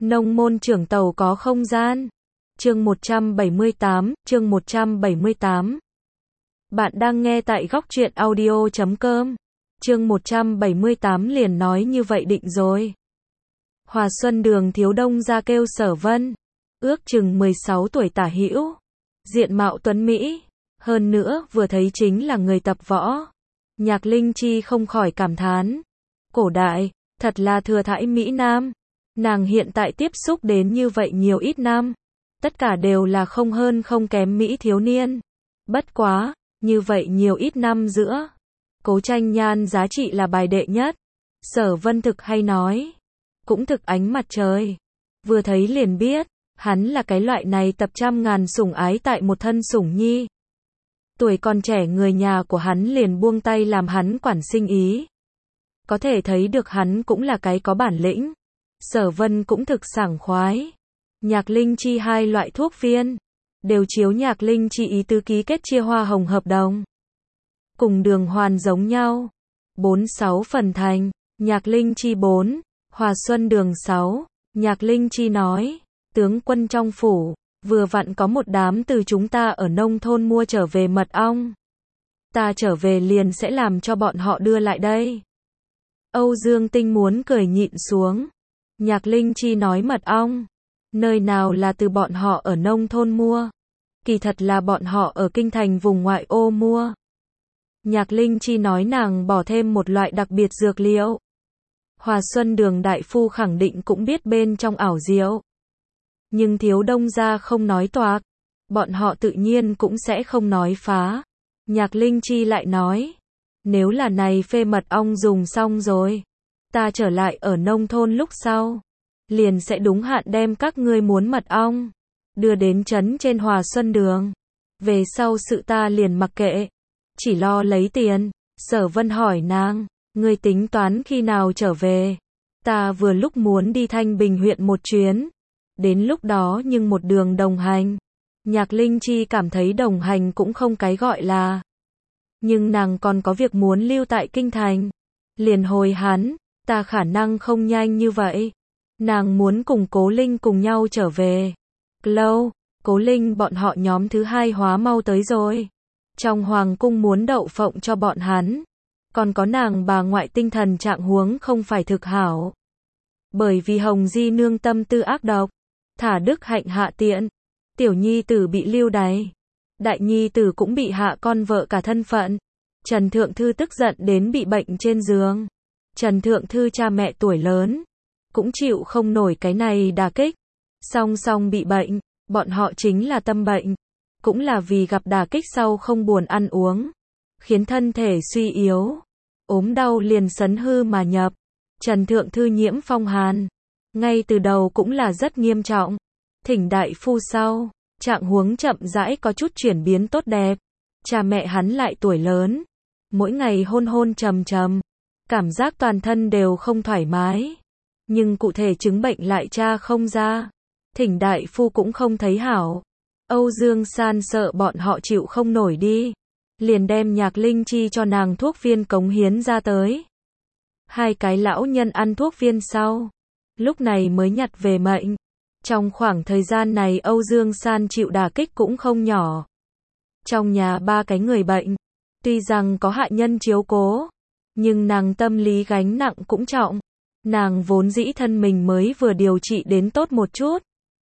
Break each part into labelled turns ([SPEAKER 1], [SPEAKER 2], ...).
[SPEAKER 1] Nông môn trưởng tàu có không gian. Chương 178. Bạn đang nghe tại góc truyện audio.com. Chương 178 liền nói như vậy định rồi. Hòa Xuân Đường thiếu đông ra kêu Sở Vân, ước chừng 16 tuổi tả hữu, diện mạo tuấn mỹ, hơn nữa vừa thấy chính là người tập võ. Nhạc Linh Chi không khỏi cảm thán, cổ đại, thật là thừa thãi Mỹ Nam. Nàng hiện tại tiếp xúc đến như vậy nhiều ít năm, tất cả đều là không hơn không kém Mỹ thiếu niên. Bất quá, như vậy nhiều ít năm giữa, Cố Tranh Nhan giá trị là bài đệ nhất. Sở Vân thực hay nói, cũng thực ánh mặt trời. Vừa thấy liền biết, hắn là cái loại này tập trăm ngàn sủng ái tại một thân sủng nhi. Tuổi còn trẻ người nhà của hắn liền buông tay làm hắn quản sinh ý. Có thể thấy được hắn cũng là cái có bản lĩnh. Sở Vân cũng thực sảng khoái. Nhạc Linh Chi hai loại thuốc viên, đều chiếu Nhạc Linh Chi ý tứ ký kết chia hoa hồng hợp đồng. Cùng Đường Hoàn giống nhau. 4-6 phần thành, Nhạc Linh Chi 4, Hòa Xuân Đường 6. Nhạc Linh Chi nói, tướng quân trong phủ, vừa vặn có một đám từ chúng ta ở nông thôn mua trở về mật ong. Ta trở về liền sẽ làm cho bọn họ đưa lại đây. Âu Dương Tinh muốn cười nhịn xuống. Nhạc Linh Chi nói mật ong, nơi nào là từ bọn họ ở nông thôn mua, kỳ thật là bọn họ ở kinh thành vùng ngoại ô mua. Nhạc Linh Chi nói nàng bỏ thêm một loại đặc biệt dược liệu. Hòa Xuân Đường đại phu khẳng định cũng biết bên trong ảo diệu. Nhưng thiếu đông gia không nói toạc, bọn họ tự nhiên cũng sẽ không nói phá. Nhạc Linh Chi lại nói, nếu là này phê mật ong dùng xong rồi, ta trở lại ở nông thôn lúc sau, liền sẽ đúng hạn đem các ngươi muốn mật ong đưa đến trấn trên Hòa Xuân Đường. Về sau sự ta liền mặc kệ, chỉ lo lấy tiền. Sở Vân hỏi nàng, ngươi tính toán khi nào trở về? Ta vừa lúc muốn đi Thanh Bình huyện một chuyến, đến lúc đó nhưng một đường đồng hành. Nhạc Linh Chi cảm thấy đồng hành cũng không cái gọi là, nhưng nàng còn có việc muốn lưu tại kinh thành. Liền hồi hắn, ta khả năng không nhanh như vậy. Nàng muốn cùng Cố Linh cùng nhau trở về. Lâu, Cố Linh bọn họ nhóm thứ hai hóa mau tới rồi. Trong hoàng cung muốn đậu phộng cho bọn hắn. Còn có nàng bà ngoại tinh thần trạng huống không phải thực hảo. Bởi vì Hồng Di nương tâm tư ác độc, thả đức hạnh hạ tiện. Tiểu nhi tử bị lưu đày, đại nhi tử cũng bị hạ con vợ cả thân phận. Trần Thượng Thư tức giận đến bị bệnh trên giường. Trần Thượng Thư cha mẹ tuổi lớn, cũng chịu không nổi cái này đả kích. Song song bị bệnh, bọn họ chính là tâm bệnh. Cũng là vì gặp đả kích sau không buồn ăn uống, khiến thân thể suy yếu. Ốm đau liền sấn hư mà nhập. Trần Thượng Thư nhiễm phong hàn, ngay từ đầu cũng là rất nghiêm trọng. Thỉnh đại phu sau, trạng huống chậm rãi có chút chuyển biến tốt đẹp. Cha mẹ hắn lại tuổi lớn, mỗi ngày hôn hôn trầm trầm, cảm giác toàn thân đều không thoải mái. Nhưng cụ thể chứng bệnh lại tra không ra. Thỉnh đại phu cũng không thấy hảo. Âu Dương San sợ bọn họ chịu không nổi đi, liền đem Nhạc Linh Chi cho nàng thuốc viên cống hiến ra tới. Hai cái lão nhân ăn thuốc viên sau, lúc này mới nhặt về mệnh. Trong khoảng thời gian này Âu Dương San chịu đả kích cũng không nhỏ. Trong nhà ba cái người bệnh, tuy rằng có hạ nhân chiếu cố, nhưng nàng tâm lý gánh nặng cũng trọng. Nàng vốn dĩ thân mình mới vừa điều trị đến tốt một chút,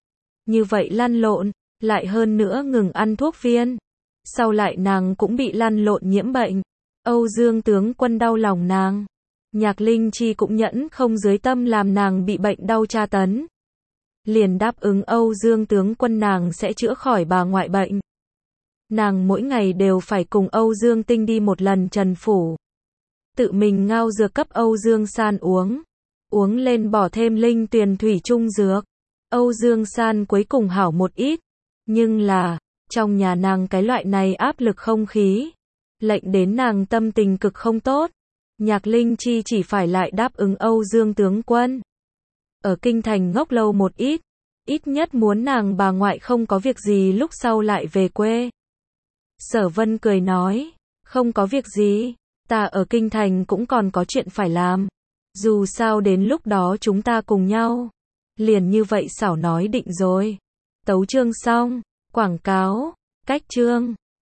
[SPEAKER 1] như vậy lăn lộn, lại hơn nữa ngừng ăn thuốc viên. Sau lại nàng cũng bị lăn lộn nhiễm bệnh. Âu Dương tướng quân đau lòng nàng. Nhạc Linh Chi cũng nhẫn không dưới tâm làm nàng bị bệnh đau tra tấn. Liền đáp ứng Âu Dương tướng quân nàng sẽ chữa khỏi bà ngoại bệnh. Nàng mỗi ngày đều phải cùng Âu Dương Tinh đi một lần Trần phủ. Tự mình ngao dược cấp Âu Dương San uống. Uống lên bỏ thêm linh tuyền thủy trung dược. Âu Dương San cuối cùng hảo một ít. Nhưng là, trong nhà nàng cái loại này áp lực không khí, lệnh đến nàng tâm tình cực không tốt. Nhạc Linh Chi chỉ phải lại đáp ứng Âu Dương tướng quân. Ở kinh thành ngốc lâu một ít, ít nhất muốn nàng bà ngoại không có việc gì lúc sau lại về quê. Sở Vân cười nói, không có việc gì, ta ở kinh thành cũng còn có chuyện phải làm. Dù sao đến lúc đó chúng ta cùng nhau. Liền như vậy xảo nói định rồi. Tấu chương xong. Quảng cáo. Cách chương.